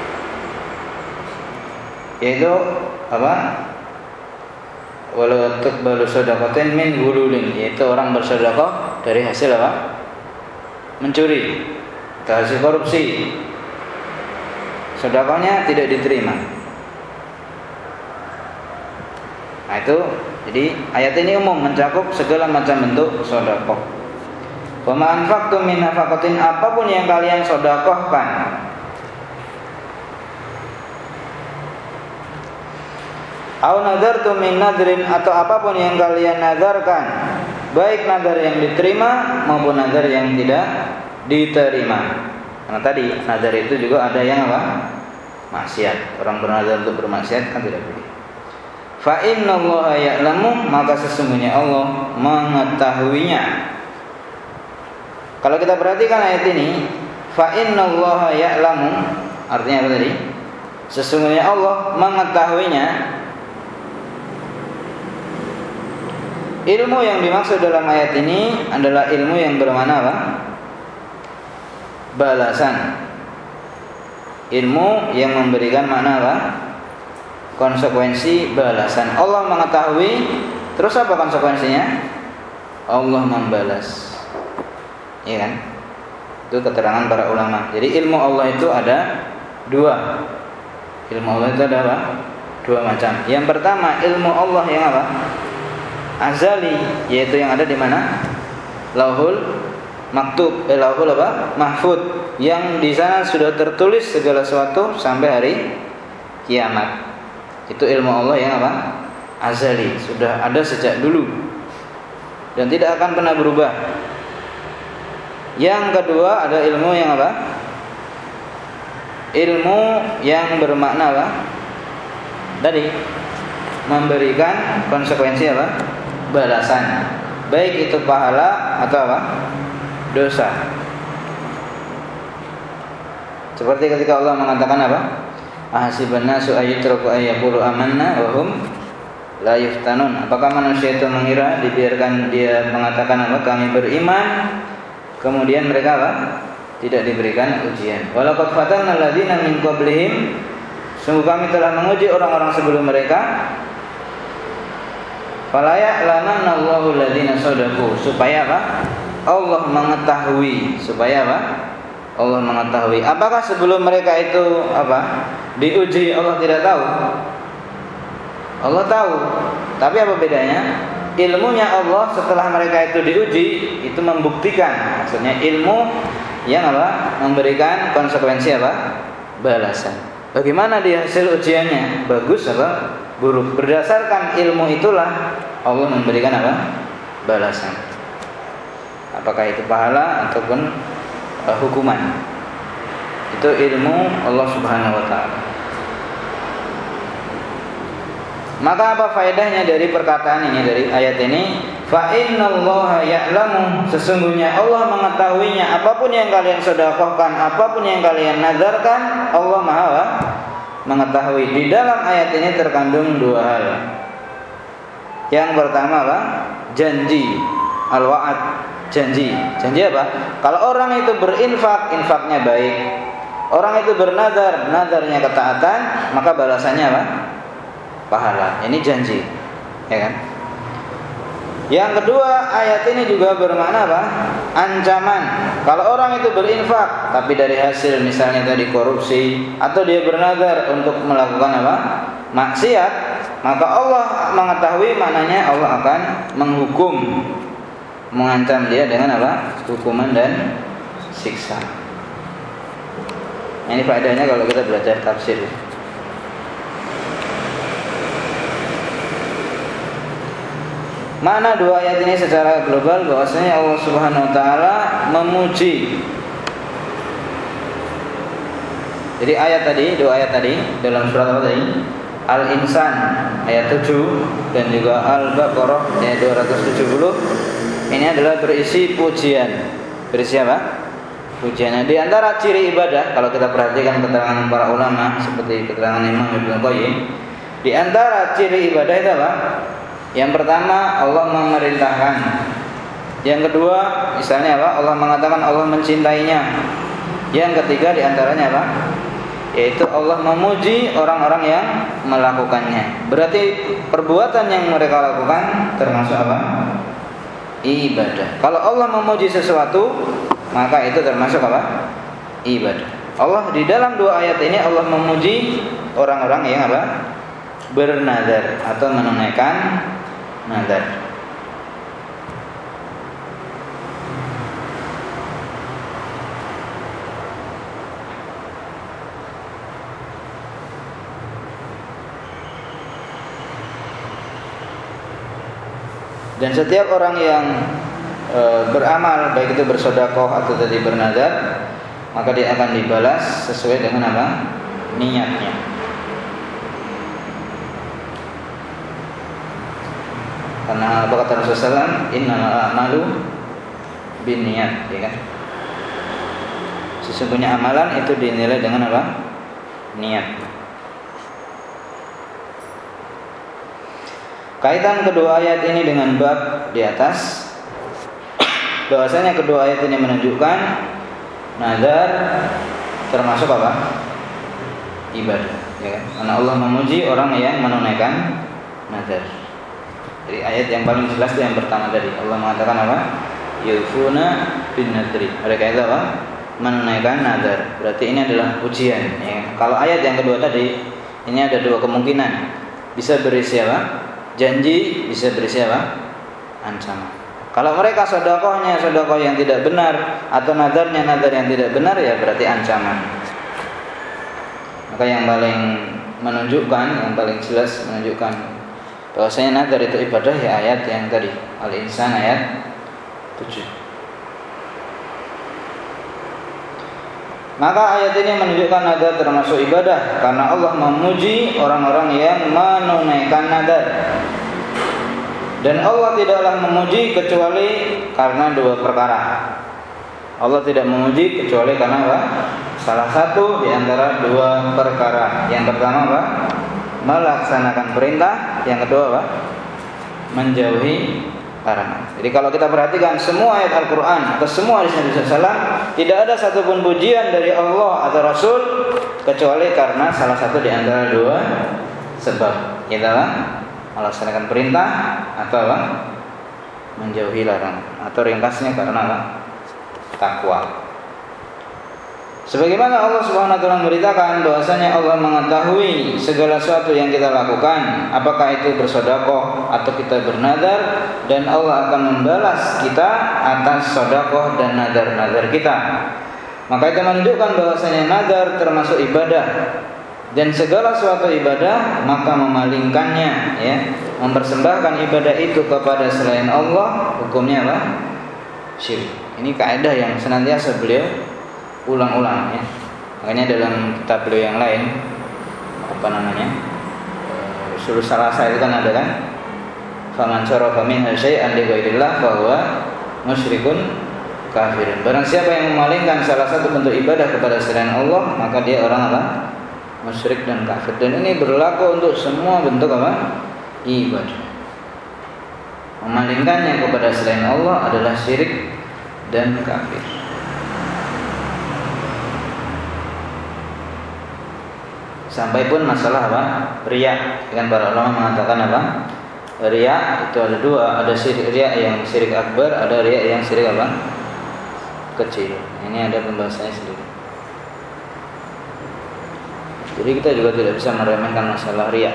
Speaker 1: Yaitu apa? Walau tuqbalu shadaqatin min ghululin, yaitu orang bersedekah dari hasil apa? Mencuri, atau hasil korupsi. Sedekahnya tidak diterima. Nah itu, jadi ayat ini umum, mencakup segala macam bentuk sedekah. Wa ma anfaqtum min nafaqatin, apapun yang kalian sedekahkan. Au nadartum min nadrin, atau apapun yang kalian nadarkan, baik nadar yang diterima maupun nadar yang tidak diterima. Karena tadi nadar itu juga ada yang apa? Maksiat. Orang bernadar untuk bermaksiat kan tidak boleh. Fa innallaha ya'lamu, maka sesungguhnya Allah mengetahuinya. Kalau kita perhatikan ayat ini, fa innallaha ya'lamu, artinya apa tadi? Sesungguhnya Allah mengetahuinya. Ilmu yang dimaksud dalam ayat ini adalah ilmu yang bermakna apa? Balasan. Ilmu yang memberikan makna apa? Konsekuensi balasan. Allah mengetahui, terus apa konsekuensinya? Allah membalas. Iya kan? Itu keterangan para ulama. Jadi ilmu Allah itu ada dua. Ilmu Allah itu ada apa? Dua macam. Yang pertama ilmu Allah yang apa? Azali, yaitu yang ada di mana? Lauhul maktub, lauhul apa? Mahfud, yang di sana sudah tertulis segala sesuatu sampai hari kiamat. Itu ilmu Allah yang apa? Azali, sudah ada sejak dulu dan tidak akan pernah berubah. Yang kedua ada ilmu yang apa? Ilmu yang bermakna apa? Tadi memberikan konsekuensi apa? Balasan, baik itu pahala atau apa? Dosa. Seperti ketika Allah mengatakan apa? Ahasiban nasu ayyutraku ayyaqulu amanna wa hum la yuftanun. Apakah manusia itu mengira dibiarkan dia mengatakan apa? Kami beriman, kemudian mereka apa? Tidak diberikan ujian. Walaqad fatanna alladziina min qablihim, sungguh kami telah menguji orang-orang sebelum mereka. Fala ya'lamanna Allahu alladziina shadaqu, supaya apa? Allah mengetahui, supaya apa? Allah mengetahui. Apakah sebelum mereka itu apa? Diuji Allah tidak tahu? Allah tahu. Tapi apa bedanya? Ilmunya Allah setelah mereka itu diuji itu membuktikan. Maksudnya ilmu yang apa? Memberikan konsekuensi apa? Balasan. Bagaimana dia hasil ujiannya? Bagus apa? Buruk. Berdasarkan ilmu itulah Allah memberikan apa? Balasan. Apakah itu pahala ataupun hukuman? Itu ilmu Allah Subhanahu wa taala. Maka apa faedahnya dari perkataan ini, dari ayat ini? Fa innallaha ya'lamu, sesungguhnya Allah mengetahuinya. Apapun yang kalian sedekahkan, apapun yang kalian nazarkan, Allah Maha mengetahui. Di dalam ayat ini terkandung dua hal. Yang pertama apa? Janji, al-wa'ad, janji. Janji apa? Kalau orang itu berinfak, infaknya baik. Orang itu bernazar, nazarnya ketaatan, maka balasannya apa? Pahala. Ini janji, ya kan? Yang kedua, ayat ini juga bermakna apa? Ancaman. Kalau orang itu berinfak, tapi dari hasil misalnya tadi korupsi, atau dia bernazar untuk melakukan apa? Maksiat, maka Allah mengetahui, maknanya Allah akan menghukum, mengancam dia dengan apa? Hukuman dan siksa. Ini faedahnya kalau kita belajar tafsir. Mana dua ayat ini secara global bahwasanya Allah Subhanahu wa taala memuji. Jadi ayat tadi, dua ayat tadi dalam surat apa tadi? Al-Insan ayat 7 dan juga Al-Baqarah ayat 270. Ini adalah berisi pujian. Berisi apa? Pujian. Di antara ciri ibadah, kalau kita perhatikan keterangan para ulama seperti keterangan Imam Ibnu Qayyim, di antara ciri ibadah itu apa? Yang pertama Allah memerintahkan. Yang kedua misalnya apa? Allah mengatakan Allah mencintainya. Yang ketiga diantaranya apa? Yaitu Allah memuji orang-orang yang melakukannya. Berarti perbuatan yang mereka lakukan termasuk apa? Ibadah. Kalau Allah memuji sesuatu, maka itu termasuk apa? Ibadah. Allah di dalam dua ayat ini Allah memuji orang-orang yang apa? Bernazar atau menunaikan nazar. Dan setiap orang yang beramal, baik itu bersedekah atau tadi bernazar, maka dia akan dibalas sesuai dengan apa? Niatnya. Karena apa kata Rasulullah SAW, innamal a'malu binniyat, ya kan? Sesungguhnya amalan itu dinilai dengan apa? Niat. Kaitan kedua ayat ini dengan bab di atas, bahwasanya kedua ayat ini menunjukkan nazar termasuk apa? Ibadah, ya kan? Karena Allah memuji orang yang menunaikan nazar. Jadi ayat yang paling jelas itu yang pertama tadi. Allah mengatakan apa? Yufuna bin nadri. Mereka itu apa? Menunaikan nazar. Berarti ini adalah ujian, ya kan? Kalau ayat yang kedua tadi, ini ada dua kemungkinan. Bisa berisi apa? Janji, bisa berisi apa? Ancaman. Kalau mereka sedekahnya sedekah yang tidak benar, atau nadarnya nadar yang tidak benar, ya berarti ancaman. Maka yang paling menunjukkan, yang paling jelas menunjukkan bahwasanya nadar itu ibadah, ya ayat yang tadi, Al-Insan ayat 7. Maka ayat ini menunjukkan nadar termasuk ibadah, karena Allah memuji orang-orang yang menunaikan nadar. Dan Allah tidaklah memuji kecuali karena dua perkara. Allah tidak memuji kecuali karena apa? Salah satu di antara dua perkara. Yang pertama apa? Melaksanakan perintah. Yang kedua apa? Menjauhi larangan. Jadi kalau kita perhatikan semua ayat Al-Quran atau semua hadis Nabi SAW, tidak ada satupun pujian dari Allah atau Rasul kecuali karena salah satu di antara dua sebab. Itulah melaksanakan perintah atau apa? Menjauhi larangan. Atau ringkasnya karena apa? Takwa. Sebagaimana Allah Subhanahu wa taala memberitakan bahwasanya Allah mengetahui segala sesuatu yang kita lakukan, apakah itu bersedekah atau kita bernadar, dan Allah akan membalas kita atas sedekah dan nadar-nadar kita. Maka itu menunjukkan bahwasanya nadar termasuk ibadah, dan segala suatu ibadah maka memalingkannya, ya, mempersembahkan ibadah itu kepada selain Allah, hukumnya apa? Syirik. Ini kaidah yang senantiasa beliau ulang-ulang, ya. Makanya dalam kitab beliau yang lain, apa namanya, Ushul Salasa itu kan ada kan, faman syarafa minha syai'an li ghairillah bahwa musyrikun kafirun. Barang siapa yang memalingkan salah satu bentuk ibadah kepada selain Allah, maka dia orang apa? Musyrik dan kafir. Dan ini berlaku untuk semua bentuk apa? Ibadah. Memalingkannya kepada selain Allah adalah syirik dan kafir. Sampai pun masalah apa? Riya. Dengan para ulama mengatakan apa? Riya itu ada dua, ada syirik riya yang syirik akbar, ada riya yang syirik apa? Kecil. Ini ada pembahasannya sendiri. Jadi kita juga tidak bisa meremehkan masalah riya.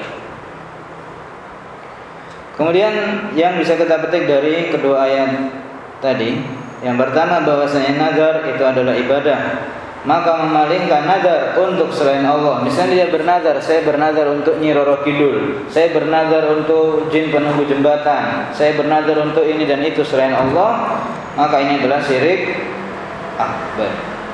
Speaker 1: Kemudian yang bisa kita petik dari kedua ayat tadi, yang pertama bahwasanya nazar itu adalah ibadah. Maka memalingkan nazar untuk selain Allah. Misalnya dia bernazar, saya bernazar untuk Nyi Roro Kidul, saya bernazar untuk jin penunggu jembatan, saya bernazar untuk ini dan itu selain Allah, maka ini adalah syirik akbar.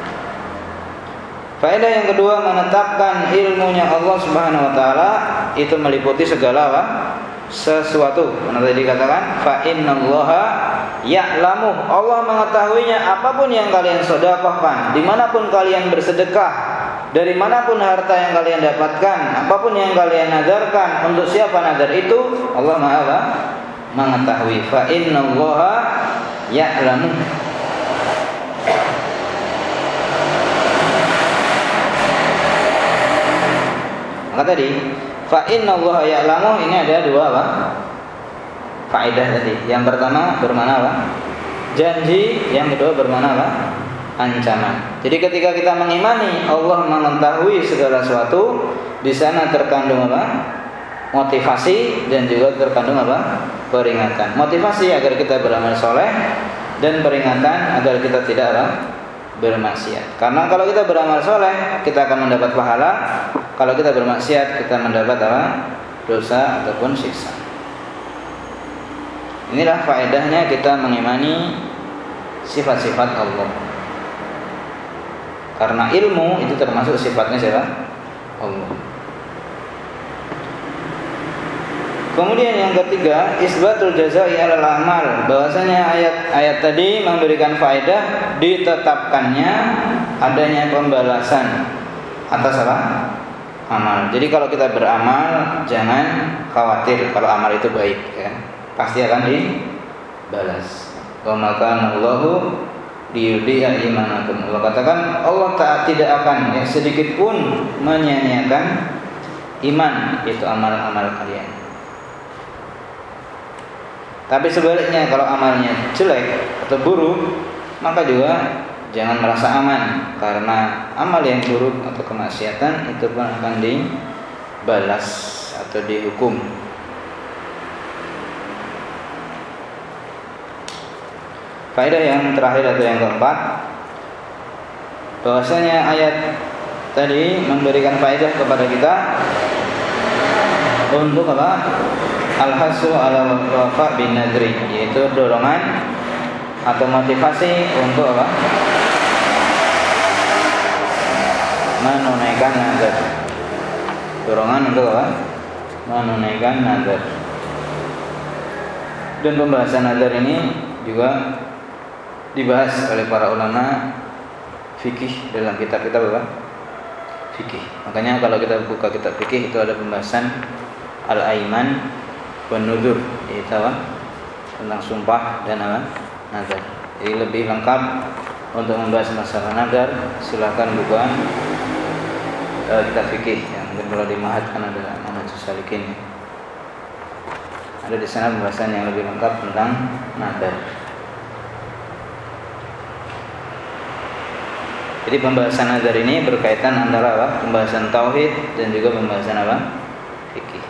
Speaker 1: Faedah yang kedua, menetapkan ilmunya Allah Subhanahu wa taala itu meliputi segala apa? Sesuatu. Karena tadi dikatakan fa innallaha ya'lamu, Allah mengetahuinya apapun yang kalian sedekahkan, dimanapun kalian bersedekah, dari manapun harta yang kalian dapatkan, apapun yang kalian nadarkan, untuk siapa nadar itu, Allah Maha mengetahui. Fa innallaha ya'lamu. Maka tadi fa innallaha ya'lamu ini ada dua apa? Faedah tadi. Yang pertama bermakna apa? Janji. Yang kedua bermakna apa? Ancaman. Jadi ketika kita mengimani Allah mengetahui segala sesuatu, di sana terkandung apa? Motivasi dan juga terkandung apa? Peringatan. Motivasi agar kita beramal soleh dan peringatan agar kita tidak apa? Bermaksiat. Karena kalau kita beramal soleh kita akan mendapat pahala. Kalau kita bermaksiat kita mendapat apa? Dosa ataupun siksa. Inilah faedahnya kita mengimani sifat-sifat Allah. Karena ilmu itu termasuk sifatnya siapa? Allah. Kemudian yang ketiga, isbatul jazaa'i 'alal amal, bahwasanya ayat-ayat tadi memberikan faedah ditetapkannya adanya pembalasan atas apa? Amal. Jadi kalau kita beramal jangan khawatir kalau amal itu baik, ya. Pasti akan dibalas. Wa ma kana Allahu liyudhi'a imanakum. Allah katakan Allah tidak akan sedikit pun menyia-nyiakan iman, itu amal-amal kalian. Tapi sebaliknya kalau amalnya jelek atau buruk, maka juga jangan merasa aman, karena amal yang buruk atau kemaksiatan itu pun akan dibalas atau dihukum. Faedah yang terakhir atau yang keempat, bahwasanya ayat tadi memberikan faedah kepada kita untuk apa? Al-hasu ala wafa bin nadri, yaitu dorongan atau motivasi untuk apa? Menunaikan nazar. Dorongan untuk apa? Menunaikan nazar. Dan pembahasan nazar ini juga dibahas oleh para ulama fikih dalam kitab-kitab apa? Fikih. Makanya kalau kita buka kitab fikih itu ada pembahasan al-aiman wan-nudzur, yaitu apa? Tentang sumpah dan apa? Nazar. Jadi lebih lengkap untuk membahas masalah nazar, silakan buka kitab fikih yang mungkin kalau di Ma'had kan ada Manhajus Salikin. Ada di sana pembahasan yang lebih lengkap tentang nazar. Jadi pembahasan nazar ini berkaitan antara apa? Pembahasan tauhid dan juga pembahasan apa? Fikih.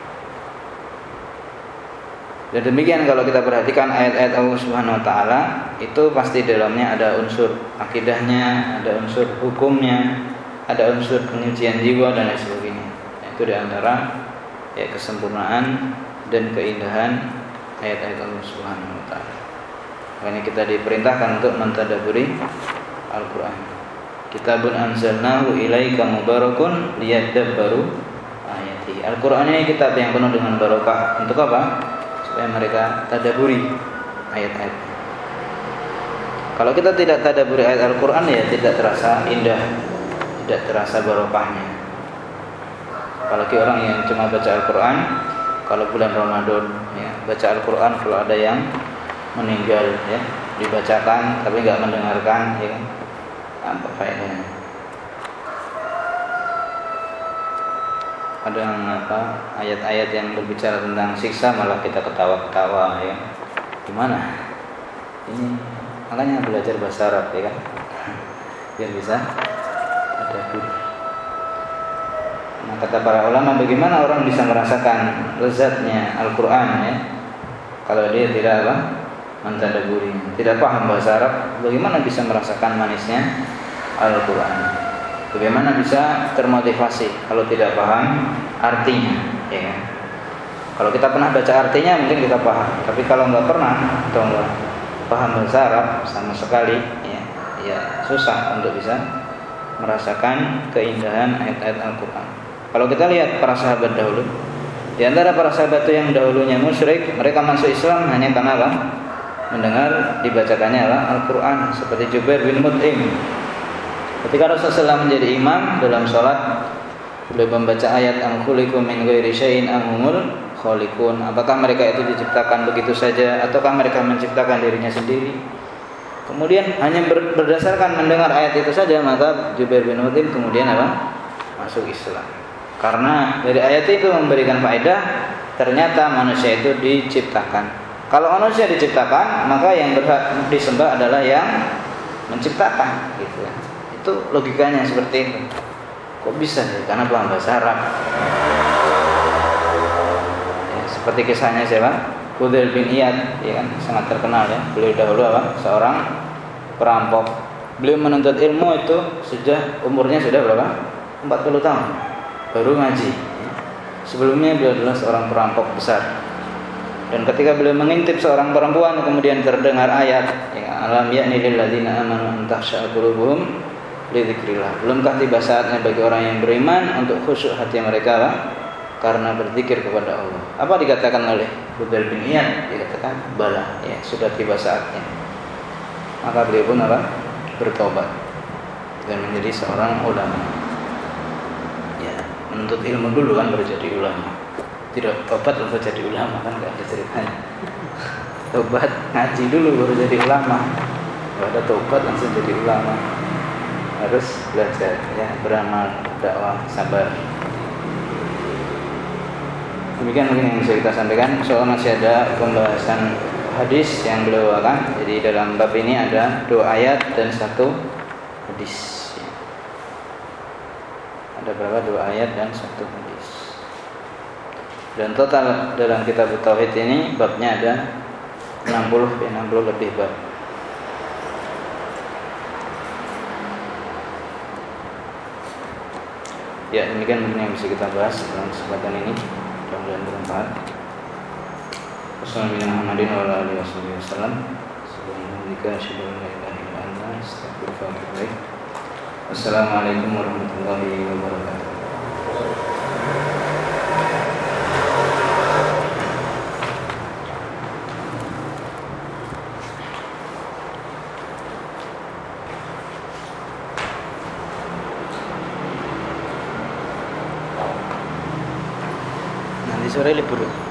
Speaker 1: Dan demikian kalau kita perhatikan ayat-ayat Allah Subhanahu wa taala, itu pasti dalamnya ada unsur akidahnya, ada unsur hukumnya, ada unsur penyucian jiwa dan lain sebagainya. Itu di antara ya kesempurnaan dan keindahan ayat-ayat Allah Subhanahu wa taala. Makanya kita diperintahkan untuk mentadabburi Al-Qur'an. Kitabun anzalnahu ilaika mubarakun liyadabbaru ayati. Al-Qur'an ini kitab yang penuh dengan barokah. Untuk apa? Supaya mereka tadabburi ayat-ayat. Kalau kita tidak tadabburi ayat Al-Qur'an, ya tidak terasa indah, tidak terasa barokahnya. Apalagi orang yang cuma baca Al-Qur'an kalau bulan Ramadan, ya, baca Al-Qur'an kalau ada yang meninggal, ya, dibacakan tapi enggak mendengarkan, ya kan? Apa faedahnya? Ada ayat-ayat yang berbicara tentang siksa malah kita ketawa-ketawa, ya. Gimana? Ini makanya belajar bahasa Arab, ya kan? Biar bisa ada guru. Nah, kata para ulama, bagaimana orang bisa merasakan lezatnya Al-Qur'an, ya, kalau dia tidak apa? Mentadabburi, tidak paham bahasa Arab, bagaimana bisa merasakan manisnya Al-Qur'an? Bagaimana bisa termotivasi kalau tidak paham artinya, ya kan? Kalau kita pernah baca artinya mungkin kita paham, tapi kalau nggak pernah atau nggak paham bahasa Arab sama sekali, ya susah untuk bisa merasakan keindahan ayat-ayat Al-Qur'an. Kalau kita lihat para sahabat dahulu, di antara para sahabat itu yang dahulunya musyrik, mereka masuk Islam hanya karena apa? Mendengar dibacakannya Al-Qur'an, seperti Jubair bin Mut'im. Ketika Rasulullah menjadi imam dalam sholat, beliau membaca ayat am khuliqu min ghairi syai'in am humul khaliqun. Apakah mereka itu diciptakan begitu saja ataukah mereka menciptakan dirinya sendiri? Kemudian hanya berdasarkan mendengar ayat itu saja, maka Jubair bin Mut'im kemudian apa? Masuk Islam. Karena dari ayat itu memberikan faedah, ternyata manusia itu diciptakan. Kalau manusia diciptakan, maka yang berhak disembah adalah yang menciptakan, gitu ya. Itu logikanya seperti itu. Kok bisa ya? Karena paham bahasa Arab. Ya, seperti kisahnya siapa? Fudail bin Iyad, ya kan, sangat terkenal, ya. Beliau dahulu apa? Seorang perampok. Beliau menuntut ilmu itu sejak umurnya sudah berapa? 40 tahun. Baru ngaji. Sebelumnya beliau adalah seorang perampok besar. Dan ketika beliau mengintip seorang perempuan, kemudian terdengar ayat, ya, alam ya'ni lil ladzina amanu an takhsha'a qulubuhum li dzikrillah. Belumkah tiba saatnya bagi orang yang beriman untuk khusyuk hati mereka karena berzikir kepada Allah. Apa dikatakan oleh Fudail bin Iyad? Dikatakan bala, ya sudah tiba saatnya. Maka beliau pun apa? Bertobat dan menjadi seorang ulama. Ya, menuntut ilmu dulu kan baru jadi ulama. Tidak tobat lalu jadi ulama kan enggak ada ceritanya. Tobat ngaji dulu baru jadi ulama. Enggak ada tobat langsung jadi ulama. Harus belajar ya, beramal, dakwah, sabar. Demikian mungkin yang bisa kita sampaikan. Soal masih ada pembahasan hadis yang beliau bawakan. Jadi dalam bab ini ada 2 ayat dan 1 hadis. Ada berapa? 2 ayat dan 1 hadis. Dan total dalam kitab Tauhid ini babnya ada 60 lebih bab. Ya, demikian mungkin yang bisa kita bahas dalam kesempatan ini. Mudah-mudahan bermanfaat. Wassalamualaikum warahmatullahi wabarakatuh. Nanti sore libur.